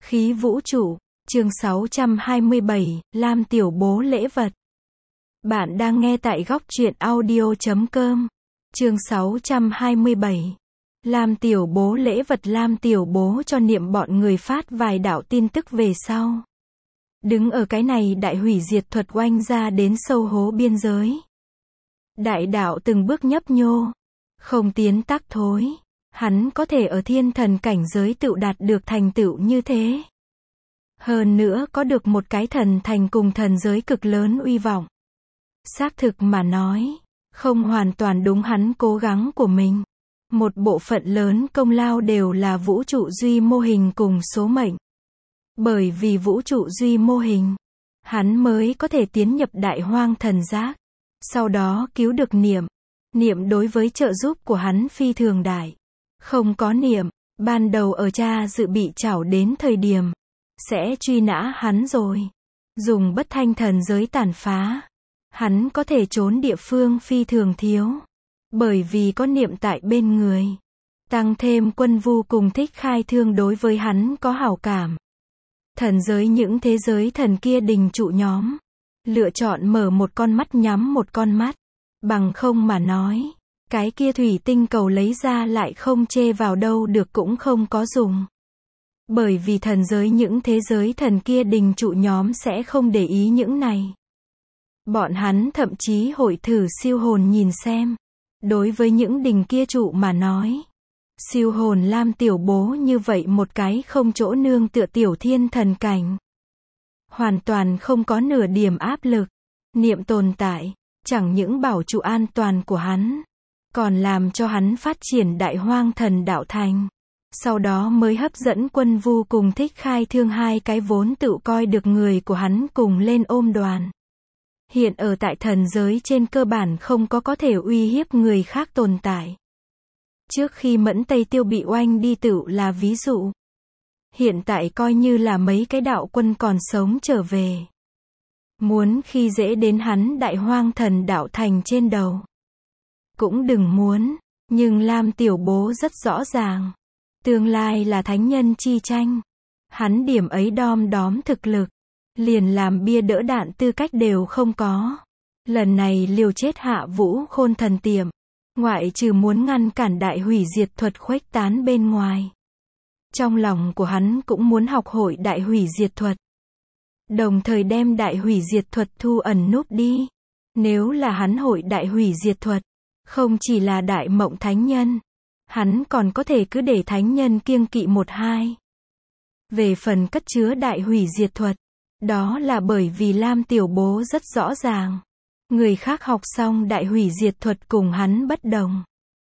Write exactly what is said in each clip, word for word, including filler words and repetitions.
Khí vũ trụ, chương sáu trăm hai mươi bảy, Lam tiểu bố lễ vật. Bạn đang nghe tại góc truyện audio chấm com. Chương sáu trăm hai mươi bảy. Lam tiểu bố lễ vật. Lam tiểu bố cho niệm bọn người phát vài đạo tin tức về sau. Đứng ở cái này đại hủy diệt thuật oanh ra đến sâu hố biên giới. Đại đạo từng bước nhấp nhô, không tiến tắc thối. Hắn có thể ở thiên thần cảnh giới tựu đạt được thành tựu như thế. Hơn nữa có được một cái thần thành cùng thần giới cực lớn uy vọng. Xác thực mà nói, không hoàn toàn đúng hắn cố gắng của mình. Một bộ phận lớn công lao đều là vũ trụ duy mô hình cùng số mệnh. Bởi vì vũ trụ duy mô hình, hắn mới có thể tiến nhập đại hoang thần giác. Sau đó cứu được niệm. Niệm đối với trợ giúp của hắn phi thường đại. Không có niệm, ban đầu ở cha dự bị trảo đến thời điểm, sẽ truy nã hắn rồi. Dùng bất thanh thần giới tàn phá, hắn có thể trốn địa phương phi thường thiếu. Bởi vì có niệm tại bên người. Tăng thêm quân vu cùng thích khai thương đối với hắn có hảo cảm. Thần giới những thế giới thần kia đình trụ nhóm. Lựa chọn mở một con mắt nhắm một con mắt. Bằng không mà nói. Cái kia thủy tinh cầu lấy ra lại không chê vào đâu được cũng không có dùng. Bởi vì thần giới những thế giới thần kia đình trụ nhóm sẽ không để ý những này. Bọn hắn thậm chí hội thử siêu hồn nhìn xem. Đối với những đình kia trụ mà nói. Siêu hồn Lam tiểu bố như vậy một cái không chỗ nương tựa tiểu thiên thần cảnh. Hoàn toàn không có nửa điểm áp lực. Niệm tồn tại, chẳng những bảo trụ an toàn của hắn. Còn làm cho hắn phát triển đại hoang thần đạo thành. Sau đó mới hấp dẫn quân vu cùng thích khai thương hai cái vốn tự coi được người của hắn cùng lên ôm đoàn. Hiện ở tại thần giới trên cơ bản không có có thể uy hiếp người khác tồn tại. Trước khi Mẫn Tây Tiêu bị oanh đi tựu là ví dụ. Hiện tại coi như là mấy cái đạo quân còn sống trở về. Muốn khi dễ đến hắn đại hoang thần đạo thành trên đầu. Cũng đừng muốn, nhưng Lam tiểu bố rất rõ ràng. Tương lai là thánh nhân chi tranh. Hắn điểm ấy đom đóm thực lực. Liền làm bia đỡ đạn tư cách đều không có. Lần này liều chết hạ vũ khôn thần tiệm. Ngoại trừ muốn ngăn cản đại hủy diệt thuật khuếch tán bên ngoài. Trong lòng của hắn cũng muốn học hội đại hủy diệt thuật. Đồng thời đem đại hủy diệt thuật thu ẩn núp đi. Nếu là hắn hội đại hủy diệt thuật. Không chỉ là đại mộng thánh nhân. Hắn còn có thể cứ để thánh nhân kiêng kỵ một hai. Về phần cất chứa đại hủy diệt thuật. Đó là bởi vì Lam tiểu bố rất rõ ràng. Người khác học xong đại hủy diệt thuật cùng hắn bất đồng.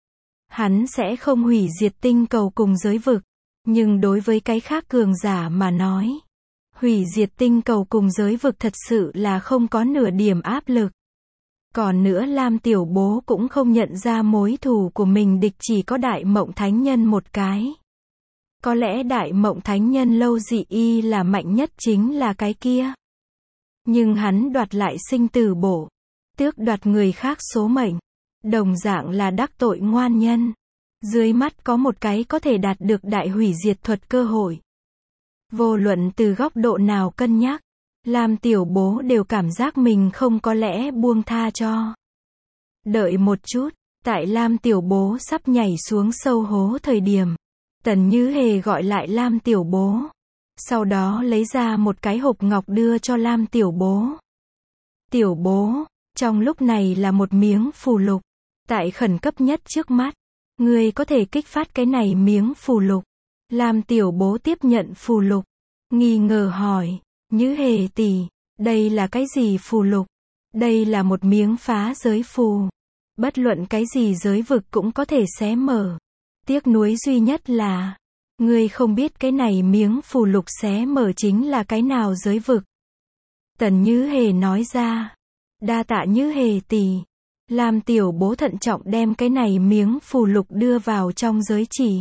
Hắn sẽ không hủy diệt tinh cầu cùng giới vực. Nhưng đối với cái khác cường giả mà nói. Hủy diệt tinh cầu cùng giới vực thật sự là không có nửa điểm áp lực. Còn nữa Lam tiểu bố cũng không nhận ra mối thù của mình địch chỉ có đại mộng thánh nhân một cái. Có lẽ đại mộng thánh nhân lâu dị y là mạnh nhất chính là cái kia. Nhưng hắn đoạt lại sinh tử bổ. Tước đoạt người khác số mệnh. Đồng dạng là đắc tội ngoan nhân. Dưới mắt có một cái có thể đạt được đại hủy diệt thuật cơ hội. Vô luận từ góc độ nào cân nhắc. Lam tiểu bố đều cảm giác mình không có lẽ buông tha cho. Đợi một chút, tại Lam tiểu bố sắp nhảy xuống sâu hố thời điểm. Tần Như Hề gọi lại Lam tiểu bố. Sau đó lấy ra một cái hộp ngọc đưa cho Lam tiểu bố. Tiểu bố, trong lúc này là một miếng phù lục. Tại khẩn cấp nhất trước mắt, ngươi có thể kích phát cái này miếng phù lục. Lam tiểu bố tiếp nhận phù lục. Nghi ngờ hỏi. Như Hề tỷ, đây là cái gì phù lục? Đây là một miếng phá giới phù. Bất luận cái gì giới vực cũng có thể xé mở. Tiếc nuối duy nhất là, ngươi không biết cái này miếng phù lục xé mở chính là cái nào giới vực. Tần Như Hề nói ra. Đa tạ Như Hề tỷ. Lam tiểu bố thận trọng đem cái này miếng phù lục đưa vào trong giới chỉ.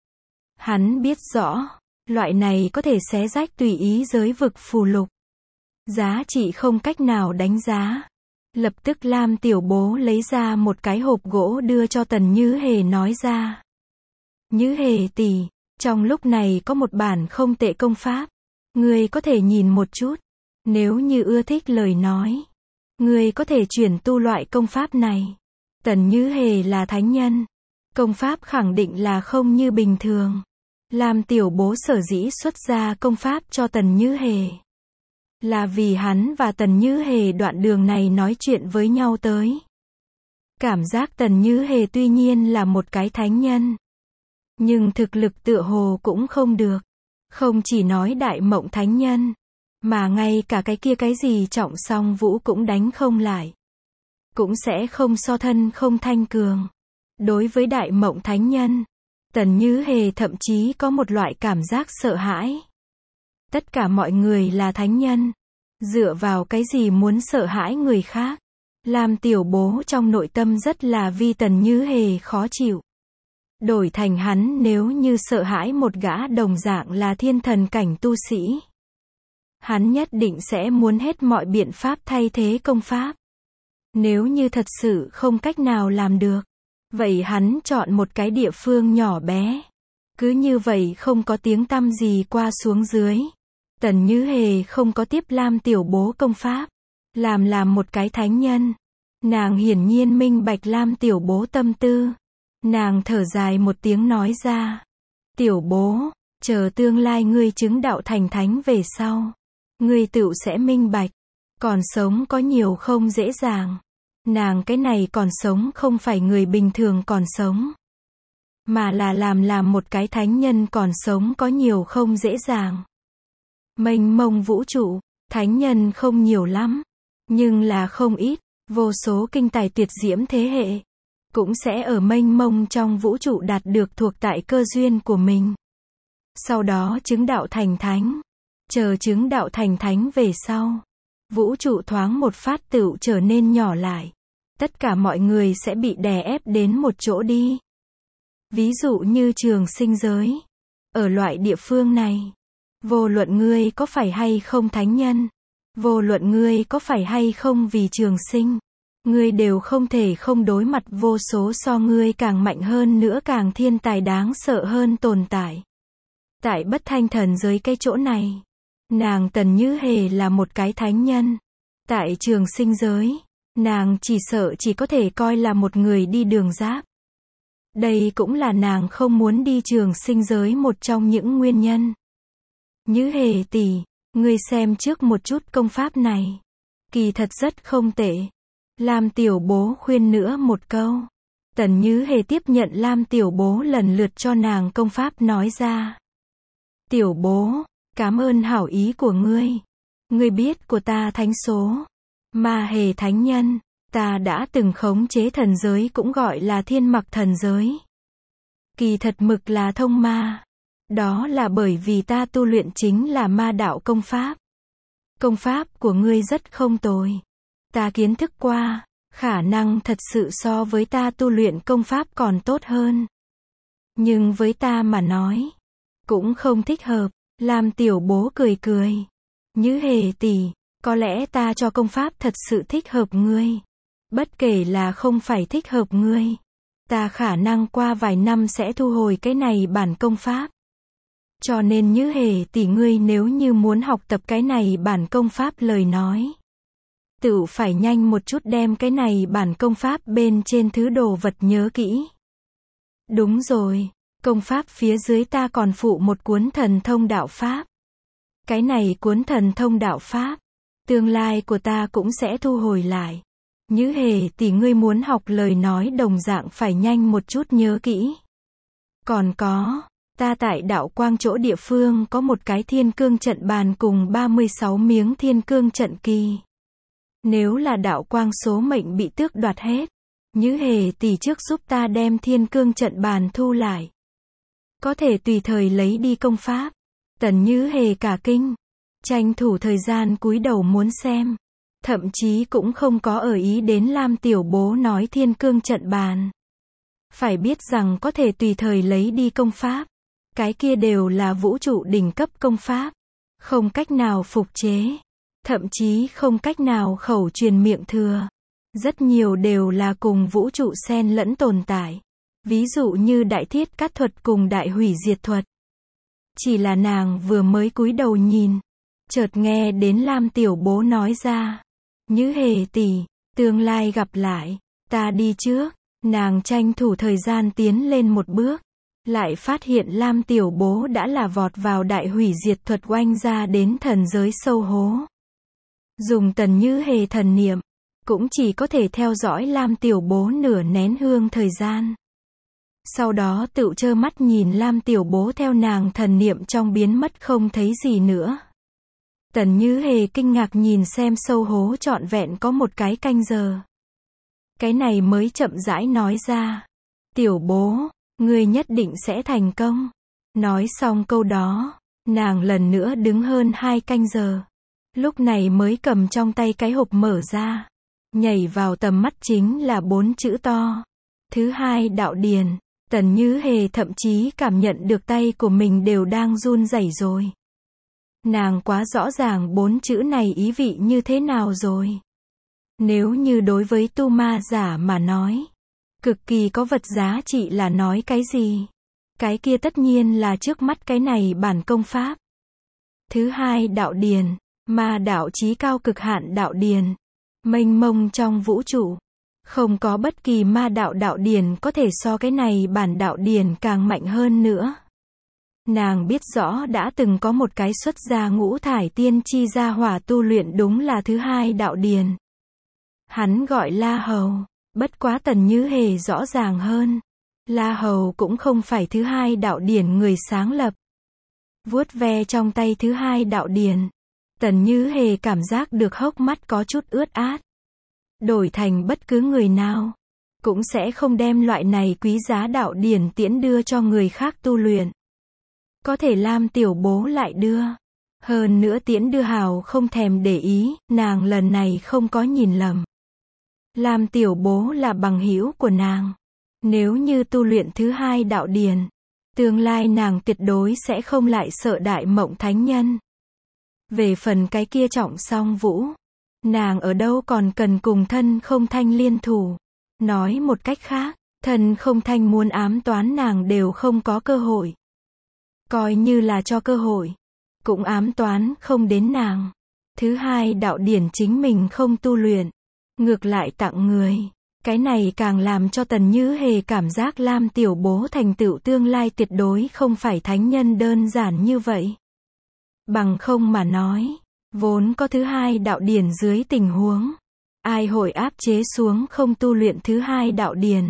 Hắn biết rõ. Loại này có thể xé rách tùy ý giới vực phù lục. Giá trị không cách nào đánh giá. Lập tức Lam tiểu bố lấy ra một cái hộp gỗ đưa cho Tần Như Hề nói ra. Như Hề tỷ, Trong lúc này có một bản không tệ công pháp. Ngươi có thể nhìn một chút. Nếu như ưa thích lời nói, ngươi có thể chuyển tu loại công pháp này. Tần Như Hề là thánh nhân. Công pháp khẳng định là không như bình thường. Lam Tiểu Bố sở dĩ xuất ra công pháp cho Tần Như Hề, là vì hắn và Tần Như Hề đoạn đường này nói chuyện với nhau tới. Cảm giác Tần Như Hề tuy nhiên là một cái thánh nhân, nhưng thực lực tựa hồ cũng không được. Không chỉ nói đại mộng thánh nhân, mà ngay cả cái kia cái gì Trọng Song Vũ cũng đánh không lại. Cũng sẽ không so thân không thanh cường. Đối với đại mộng thánh nhân, Tần Như Hề thậm chí có một loại cảm giác sợ hãi. Tất cả mọi người là thánh nhân. Dựa vào cái gì muốn sợ hãi người khác? Lam Tiểu Bố trong nội tâm rất là vì Tần Như Hề khó chịu. Đổi thành hắn nếu như sợ hãi một gã đồng dạng là thiên thần cảnh tu sĩ, hắn nhất định sẽ muốn hết mọi biện pháp thay thế công pháp. Nếu như thật sự không cách nào làm được, vậy hắn chọn một cái địa phương nhỏ bé. Cứ như vậy không có tiếng tăm gì qua xuống dưới. Tần Như Hề không có tiếp Lam Tiểu Bố công pháp. Làm làm một cái thánh nhân. Nàng hiển nhiên minh bạch Lam Tiểu Bố tâm tư. Nàng thở dài một tiếng nói ra. Tiểu Bố, chờ tương lai ngươi chứng đạo thành thánh về sau, ngươi tựu sẽ minh bạch. Còn sống có nhiều không dễ dàng. Nàng cái này còn sống không phải người bình thường còn sống, mà là làm làm một cái thánh nhân còn sống có nhiều không dễ dàng. Mênh mông vũ trụ, thánh nhân không nhiều lắm, nhưng là không ít. Vô số kinh tài tuyệt diễm thế hệ cũng sẽ ở mênh mông trong vũ trụ đạt được thuộc tại cơ duyên của mình. Sau đó chứng đạo thành thánh. Chờ chứng đạo thành thánh về sau, vũ trụ thoáng một phát tựu trở nên nhỏ lại. Tất cả mọi người sẽ bị đè ép đến một chỗ đi. Ví dụ như trường sinh giới. Ở loại địa phương này, vô luận ngươi có phải hay không thánh nhân, vô luận ngươi có phải hay không vì trường sinh, ngươi đều không thể không đối mặt vô số so ngươi càng mạnh hơn nữa càng thiên tài đáng sợ hơn tồn tại. Tại bất thanh thần giới cái chỗ này, nàng Tần Như Hề là một cái thánh nhân. Tại trường sinh giới, nàng chỉ sợ chỉ có thể coi là một người đi đường giáp. Đây cũng là nàng không muốn đi trường sinh giới một trong những nguyên nhân. Như Hề tỷ, ngươi xem trước một chút công pháp này. Kỳ thật rất không tệ. Lam Tiểu Bố khuyên nữa một câu. Tần Như Hề tiếp nhận Lam Tiểu Bố lần lượt cho nàng công pháp nói ra. Tiểu Bố, cảm ơn hảo ý của ngươi. Ngươi biết của ta thánh số. Ma Hề thánh nhân, ta đã từng khống chế thần giới cũng gọi là thiên mặc thần giới. Kỳ thật mực là thông ma. Đó là bởi vì ta tu luyện chính là ma đạo công pháp. Công pháp của ngươi rất không tồi. Ta kiến thức qua, khả năng thật sự so với ta tu luyện công pháp còn tốt hơn. Nhưng với ta mà nói, cũng không thích hợp. Lam Tiểu Bố cười cười. Như Hề tỷ, có lẽ ta cho công pháp thật sự thích hợp ngươi. Bất kể là không phải thích hợp ngươi, ta khả năng qua vài năm sẽ thu hồi cái này bản công pháp. Cho nên Như Hề tỷ ngươi nếu như muốn học tập cái này bản công pháp lời nói, tự phải nhanh một chút đem cái này bản công pháp bên trên thứ đồ vật nhớ kỹ. Đúng rồi, công pháp phía dưới ta còn phụ một cuốn thần thông đạo pháp. Cái này cuốn thần thông đạo pháp, tương lai của ta cũng sẽ thu hồi lại. Như Hề tỷ ngươi muốn học lời nói đồng dạng phải nhanh một chút nhớ kỹ. Còn có, ta tại đạo quang chỗ địa phương có một cái thiên cương trận bàn cùng ba mươi sáu miếng thiên cương trận kỳ. Nếu là đạo quang số mệnh bị tước đoạt hết, Như Hề tỷ trước giúp ta đem thiên cương trận bàn thu lại. Có thể tùy thời lấy đi công pháp. Tần Như Hề cả kinh, tranh thủ thời gian cúi đầu muốn xem. Thậm chí cũng không có ở ý đến Lam Tiểu Bố nói thiên cương trận bàn. Phải biết rằng có thể tùy thời lấy đi công pháp. Cái kia đều là vũ trụ đỉnh cấp công pháp. Không cách nào phục chế. Thậm chí không cách nào khẩu truyền miệng thừa. Rất nhiều đều là cùng vũ trụ xen lẫn tồn tại. Ví dụ như đại thiết cát thuật cùng đại hủy diệt thuật. Chỉ là nàng vừa mới cúi đầu nhìn, chợt nghe đến Lam Tiểu Bố nói ra, Như Hề tỷ, tương lai gặp lại, ta đi trước. Nàng tranh thủ thời gian tiến lên một bước, lại phát hiện Lam Tiểu Bố đã là vọt vào đại hủy diệt thuật oanh ra đến thần giới sâu hố. Dùng Tần Như Hề thần niệm, cũng chỉ có thể theo dõi Lam Tiểu Bố nửa nén hương thời gian. Sau đó tựu trơ mắt nhìn Lam Tiểu Bố theo nàng thần niệm trong biến mất không thấy gì nữa. Tần Như Hề kinh ngạc nhìn xem sâu hố trọn vẹn có một cái canh giờ. Cái này mới chậm rãi nói ra. Tiểu Bố, ngươi nhất định sẽ thành công. Nói xong câu đó, nàng lần nữa đứng hơn hai canh giờ. Lúc này mới cầm trong tay cái hộp mở ra. Nhảy vào tầm mắt chính là bốn chữ to. Thứ hai đạo điền. Tần Như Hề thậm chí cảm nhận được tay của mình đều đang run rẩy rồi. Nàng quá rõ ràng bốn chữ này ý vị như thế nào rồi. Nếu như đối với tu ma giả mà nói, cực kỳ có vật giá trị là nói cái gì? Cái kia tất nhiên là trước mắt cái này bản công pháp. Thứ hai đạo điền, ma đạo chí cao cực hạn đạo điền, mênh mông trong vũ trụ. Không có bất kỳ ma đạo đạo điền có thể so cái này bản đạo điền càng mạnh hơn nữa. Nàng biết rõ đã từng có một cái xuất gia ngũ thải tiên chi gia hỏa tu luyện đúng là thứ hai đạo điền. Hắn gọi La Hầu, bất quá Tần Như Hề rõ ràng hơn. La Hầu cũng không phải thứ hai đạo điển người sáng lập. Vuốt ve trong tay thứ hai đạo điển, Tần Như Hề cảm giác được hốc mắt có chút ướt át. Đổi thành bất cứ người nào, cũng sẽ không đem loại này quý giá đạo điển tiễn đưa cho người khác tu luyện. Có thể Lam Tiểu Bố lại đưa. Hơn nữa tiễn đưa hào không thèm để ý, nàng lần này không có nhìn lầm. Lam Tiểu Bố là bằng hữu của nàng. Nếu như tu luyện thứ hai đạo điền, tương lai nàng tuyệt đối sẽ không lại sợ đại mộng thánh nhân. Về phần cái kia Trọng Song Vũ, nàng ở đâu còn cần cùng Thân Không Thanh liên thủ. Nói một cách khác, Thân Không Thanh muốn ám toán nàng đều không có cơ hội. Coi như là cho cơ hội, cũng ám toán không đến nàng. Thứ hai đạo điển chính mình không tu luyện, ngược lại tặng người. Cái này càng làm cho Tần Như Hề cảm giác Lam Tiểu Bố thành tựu tương lai tuyệt đối không phải thánh nhân đơn giản như vậy. Bằng không mà nói, vốn có thứ hai đạo điển dưới tình huống, ai hội áp chế xuống không tu luyện thứ hai đạo điển.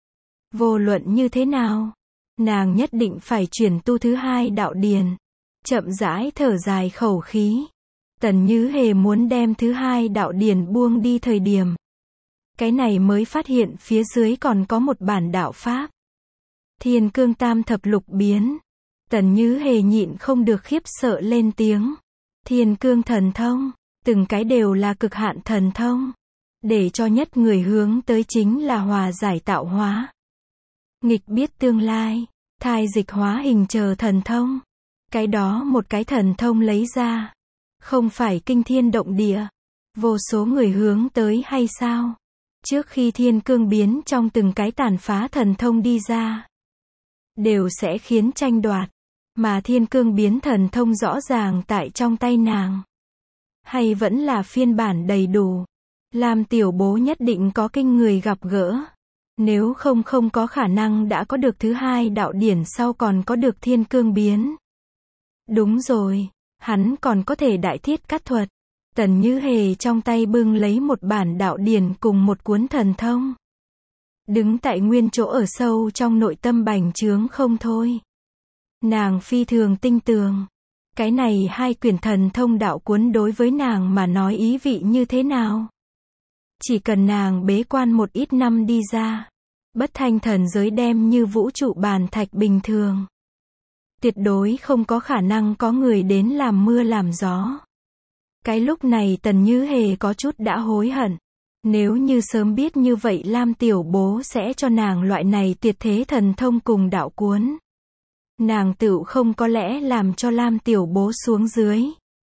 Vô luận như thế nào, nàng nhất định phải chuyển tu thứ hai đạo điển. Chậm rãi thở dài khẩu khí. Tần Như Hề muốn đem thứ hai đạo điển buông đi thời điểm. Cái này mới phát hiện phía dưới còn có một bản đạo pháp. Thiên Cương Tam Thập Lục Biến. Tần Như Hề nhịn không được khiếp sợ lên tiếng. Thiên Cương thần thông, từng cái đều là cực hạn thần thông. Để cho nhất người hướng tới chính là hòa giải tạo hóa. Nghịch biết tương lai, thai dịch hóa hình chờ thần thông. Cái đó một cái thần thông lấy ra, không phải kinh thiên động địa, vô số người hướng tới hay sao? Trước khi thiên cương biến trong từng cái tàn phá thần thông đi ra, đều sẽ khiến tranh đoạt, mà thiên cương biến thần thông rõ ràng tại trong tay nàng. Hay vẫn là phiên bản đầy đủ, Lam Tiểu Bố nhất định có kinh người gặp gỡ. Nếu không không có khả năng đã có được thứ hai đạo điển sau còn có được thiên cương biến. Đúng rồi, hắn còn có thể đại thiết cắt thuật. Tần Như Hề trong tay bưng lấy một bản đạo điển cùng một cuốn thần thông. Đứng tại nguyên chỗ ở sâu trong nội tâm bành trướng không thôi. Nàng phi thường tinh tường. Cái này hai quyển thần thông đạo cuốn đối với nàng mà nói ý vị như thế nào? Chỉ cần nàng bế quan một ít năm đi ra, bất thanh thần giới đem như vũ trụ bàn thạch bình thường. Tuyệt đối không có khả năng có người đến làm mưa làm gió. Cái lúc này Tần Như Hề có chút đã hối hận. Nếu như sớm biết như vậy Lam Tiểu Bố sẽ cho nàng loại này tuyệt thế thần thông cùng đạo cuốn. Nàng tựu không có lẽ làm cho Lam Tiểu Bố xuống dưới.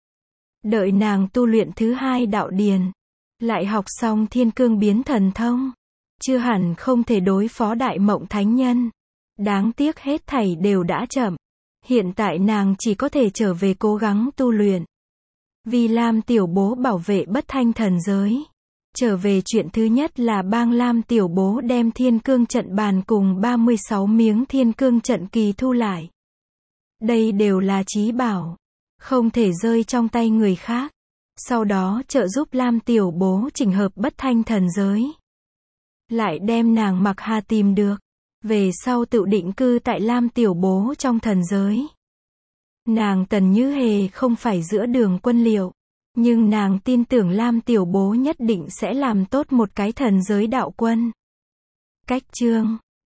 Đợi nàng tu luyện thứ hai đạo điền, lại học xong thiên cương biến thần thông, chưa hẳn không thể đối phó đại mộng thánh nhân. Đáng tiếc hết thảy đều đã chậm. Hiện tại nàng chỉ có thể trở về cố gắng tu luyện. Vì Lam Tiểu Bố bảo vệ bất thanh thần giới. Trở về chuyện thứ nhất là bang Lam Tiểu Bố đem thiên cương trận bàn cùng ba mươi sáu miếng thiên cương trận kỳ thu lại. Đây đều là chí bảo. Không thể rơi trong tay người khác. Sau đó trợ giúp Lam Tiểu Bố chỉnh hợp bất thanh thần giới. Lại đem nàng Mặc Hà tìm được. Về sau tự định cư tại Lam Tiểu Bố trong thần giới. Nàng Tần Như Hề không phải giữa đường quân liệu. Nhưng nàng tin tưởng Lam Tiểu Bố nhất định sẽ làm tốt một cái thần giới đạo quân. Cách chương